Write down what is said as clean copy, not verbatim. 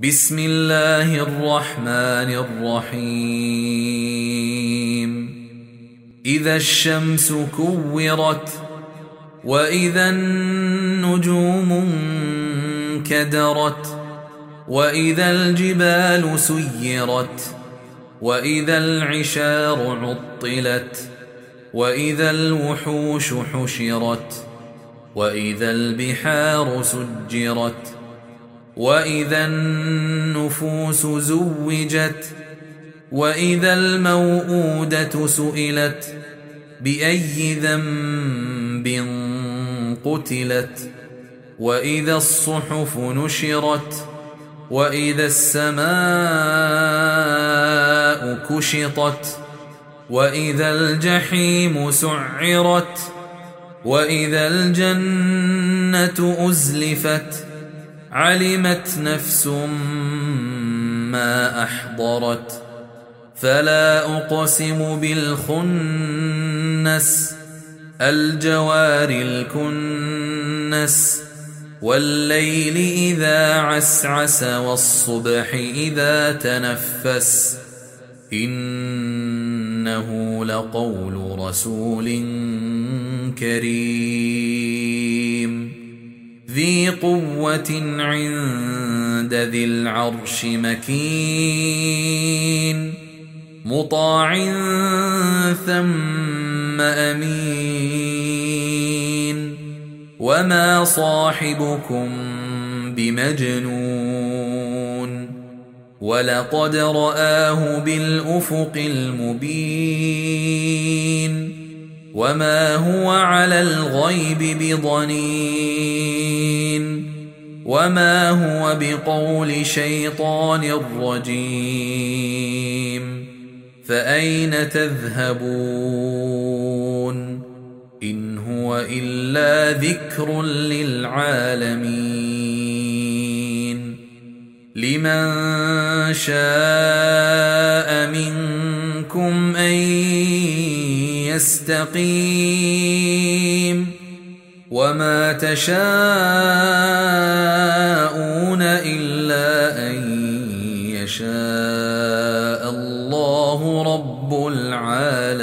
بسم الله الرحمن الرحيم إذا الشمس كورت وإذا النجوم انكدرت وإذا الجبال سيرت وإذا العشار عطلت وإذا الوحوش حشرت وإذا البحار سجرت وإذا النفوس زوجت وإذا الموءودة سئلت بأي ذنب قتلت وإذا الصحف نشرت وإذا السماء كشطت وإذا الجحيم سعرت وإذا الجنة أزلفت علمت نفس ما أحضرت فلا أقسم بالخنس الجوار الكنس والليل إذا عسعس والصبح إذا تنفس إنه لقول رسول كريم ذي قوة عند ذي العرش مكين مطاع ثم أمين وما صاحبكم بمجنون ولقد رآه بالأفق المبين وما هو على الغيب بضنين وما هو بقول شيطان رجيم فأين تذهبون إن هو إلا ذكر للعالمين لمن شاء منكم أن يستقيم وما تشاءون إلا أن يشاء الله رب العالمين.